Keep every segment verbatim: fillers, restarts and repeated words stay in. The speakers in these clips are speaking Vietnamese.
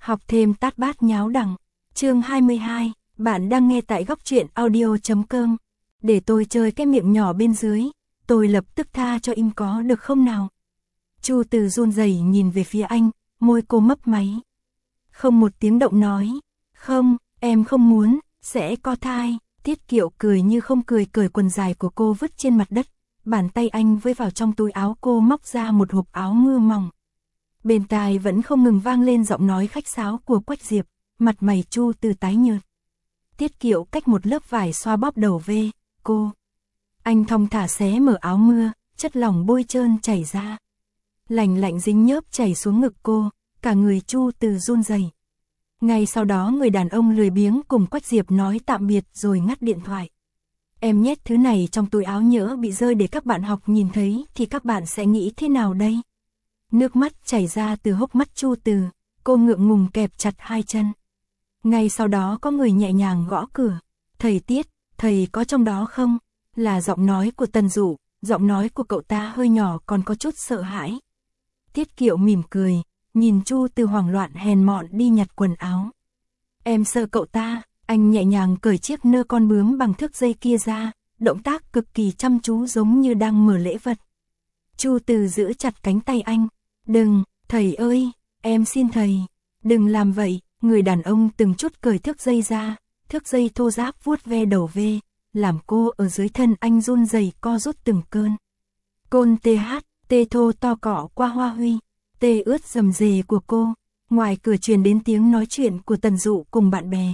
Học thêm tát bát nháo đằng. Chương hai mươi hai, bạn đang nghe tại góc truyện audio.com. Để tôi chơi cái miệng nhỏ bên dưới, tôi lập tức tha cho im có được không nào? Chu Từ run rẩy nhìn về phía anh, môi cô mấp máy. Không một tiếng động nói, không, em không muốn, sẽ có thai. Tiết Kiệu cười như không cười cởi quần dài của cô vứt trên mặt đất, bàn tay anh với vào trong túi áo cô móc ra một hộp áo mưa mỏng. Bên tai vẫn không ngừng vang lên giọng nói khách sáo của Quách Diệp, mặt mày Chu Từ tái nhợt. Tiết Kiệu cách một lớp vải xoa bóp đầu về, cô. Anh thong thả xé mở áo mưa, chất lỏng bôi trơn chảy ra. Lạnh lạnh dính nhớp chảy xuống ngực cô, cả người Chu Từ run rẩy. Ngay sau đó người đàn ông lười biếng cùng Quách Diệp nói tạm biệt rồi ngắt điện thoại. Em nhét thứ này trong túi áo nhỡ bị rơi để các bạn học nhìn thấy thì các bạn sẽ nghĩ thế nào đây? Nước mắt chảy ra từ hốc mắt Chu Từ, cô ngượng ngùng kẹp chặt hai chân. Ngay sau đó có người nhẹ nhàng gõ cửa. Thầy Tiết, thầy có trong đó không? Là giọng nói của Tần Dụ, giọng nói của cậu ta hơi nhỏ còn có chút sợ hãi. Tiết Kiệu mỉm cười, nhìn Chu Từ hoảng loạn hèn mọn đi nhặt quần áo. Em sợ cậu ta, anh nhẹ nhàng cởi chiếc nơ con bướm bằng thước dây kia ra, động tác cực kỳ chăm chú giống như đang mở lễ vật. Chu Từ giữ chặt cánh tay anh. Đừng, thầy ơi, em xin thầy, đừng làm vậy. Người đàn ông từng chút cởi thước dây ra, thước dây thô ráp vuốt ve đầu về, làm cô ở dưới thân anh run rẩy co rút từng cơn. Côn tê hát, tê thô to cọ qua hoa huy, tê ướt rầm rề của cô. Ngoài cửa truyền đến tiếng nói chuyện của Tần Dụ cùng bạn bè.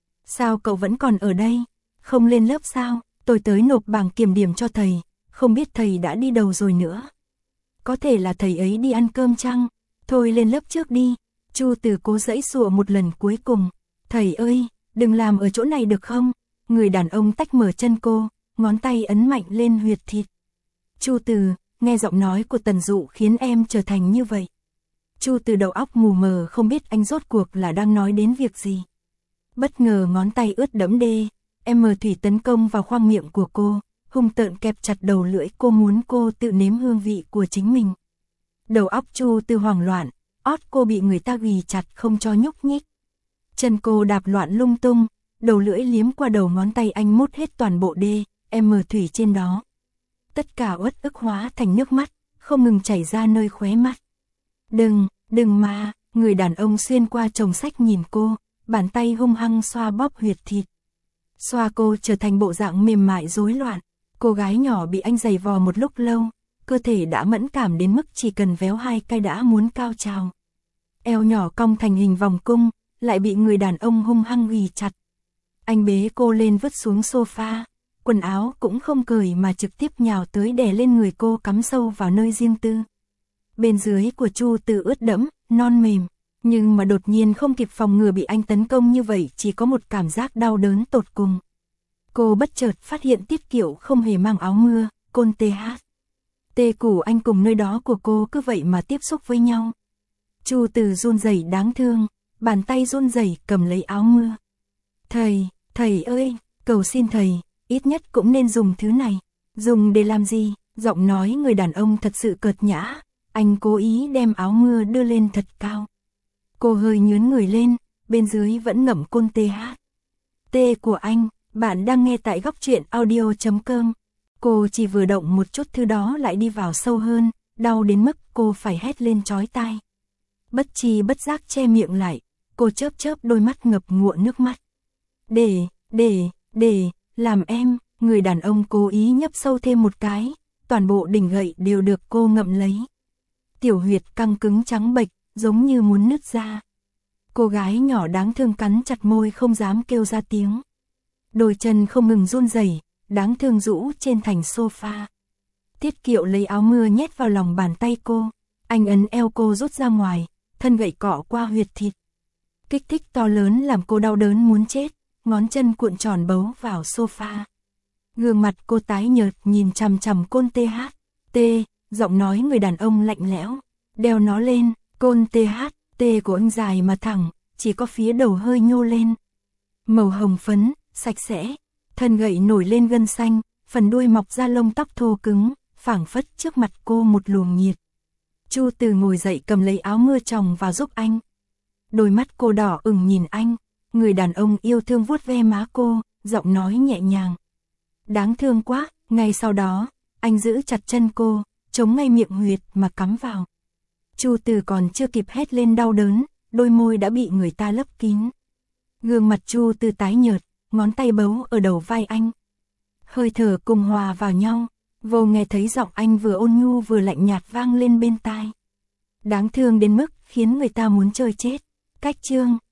Sao cậu vẫn còn ở đây? Không lên lớp sao? Tôi tới nộp bảng kiểm điểm cho thầy, không biết thầy đã đi đâu rồi nữa. Có thể là thầy ấy đi ăn cơm chăng? Thôi lên lớp trước đi. Chu Từ cố giãy giụa một lần cuối cùng. Thầy ơi, đừng làm ở chỗ này được không? Người đàn ông tách mở chân cô, ngón tay ấn mạnh lên huyệt thịt. Chu Từ, nghe giọng nói của Tần Dụ khiến em trở thành như vậy. Chu Từ đầu óc mù mờ không biết anh rốt cuộc là đang nói đến việc gì. Bất ngờ ngón tay ướt đẫm đê, em mờ thủy tấn công vào khoang miệng của cô, hung tợn kẹp chặt đầu lưỡi cô muốn cô tự nếm hương vị của chính mình. Đầu óc Chu Từ hoảng loạn, ót cô bị người ta ghì chặt không cho nhúc nhích. Chân cô đạp loạn lung tung, đầu lưỡi liếm qua đầu ngón tay anh mút hết toàn bộ đê, em mờ thủy trên đó. Tất cả uất ức hóa thành nước mắt, không ngừng chảy ra nơi khóe mắt. Đừng, đừng mà, người đàn ông xuyên qua chồng sách nhìn cô, bàn tay hung hăng xoa bóp huyệt thịt. Xoa cô trở thành bộ dạng mềm mại rối loạn, cô gái nhỏ bị anh giày vò một lúc lâu, cơ thể đã mẫn cảm đến mức chỉ cần véo hai cái đã muốn cao trào. Eo nhỏ cong thành hình vòng cung, lại bị người đàn ông hung hăng ghì chặt. Anh bế cô lên vứt xuống sofa, quần áo cũng không cởi mà trực tiếp nhào tới đè lên người cô cắm sâu vào nơi riêng tư. Bên dưới của Chu Từ ướt đẫm, non mềm, nhưng mà đột nhiên không kịp phòng ngừa bị anh tấn công như vậy, chỉ có một cảm giác đau đớn tột cùng. Cô bất chợt phát hiện Tiết Kiệu không hề mang áo mưa, côn tê hát. Tê củ anh cùng nơi đó của cô cứ vậy mà tiếp xúc với nhau. Chu Từ run rẩy đáng thương, bàn tay run rẩy cầm lấy áo mưa. Thầy, thầy ơi, cầu xin thầy, ít nhất cũng nên dùng thứ này. Dùng để làm gì? Giọng nói người đàn ông thật sự cợt nhã. Anh cố ý đem áo mưa đưa lên thật cao. Cô hơi nhướn người lên, bên dưới vẫn ngậm côn tê hát. Tê của anh, bạn đang nghe tại góc truyện audio.com. Cô chỉ vừa động một chút thứ đó lại đi vào sâu hơn, đau đến mức cô phải hét lên chói tai. Bất chi bất giác che miệng lại, cô chớp chớp đôi mắt ngập ngụa nước mắt. Để, để, để, làm em, người đàn ông cố ý nhấp sâu thêm một cái, toàn bộ đỉnh gậy đều được cô ngậm lấy. Tiểu huyệt căng cứng trắng bệch, giống như muốn nứt ra. Cô gái nhỏ đáng thương cắn chặt môi không dám kêu ra tiếng. Đôi chân không ngừng run rẩy, đáng thương rũ trên thành sofa. Tiết Kiệu lấy áo mưa nhét vào lòng bàn tay cô, anh ấn eo cô rút ra ngoài, thân gậy cọ qua huyệt thịt. Kích thích to lớn làm cô đau đớn muốn chết, ngón chân cuộn tròn bấu vào sofa. Gương mặt cô tái nhợt nhìn chằm chằm côn tê hát. Tê, giọng nói người đàn ông lạnh lẽo. Đeo nó lên, côn tê hát, tê của anh dài mà thẳng, chỉ có phía đầu hơi nhô lên. Màu hồng phấn, sạch sẽ, thân gậy nổi lên gân xanh, phần đuôi mọc ra lông tóc thô cứng, phảng phất trước mặt cô một luồng nhiệt. Chu Từ ngồi dậy cầm lấy áo mưa chồng vào giúp anh. Đôi mắt cô đỏ ửng nhìn anh, người đàn ông yêu thương vuốt ve má cô, giọng nói nhẹ nhàng. Đáng thương quá, ngay sau đó, anh giữ chặt chân cô, chống ngay miệng huyệt mà cắm vào. Chu Từ còn chưa kịp hét lên đau đớn, đôi môi đã bị người ta lấp kín. Gương mặt Chu Từ tái nhợt, ngón tay bấu ở đầu vai anh. Hơi thở cùng hòa vào nhau, Vô nghe thấy giọng anh vừa ôn nhu vừa lạnh nhạt vang lên bên tai. Đáng thương đến mức khiến người ta muốn chơi chết. Cách chương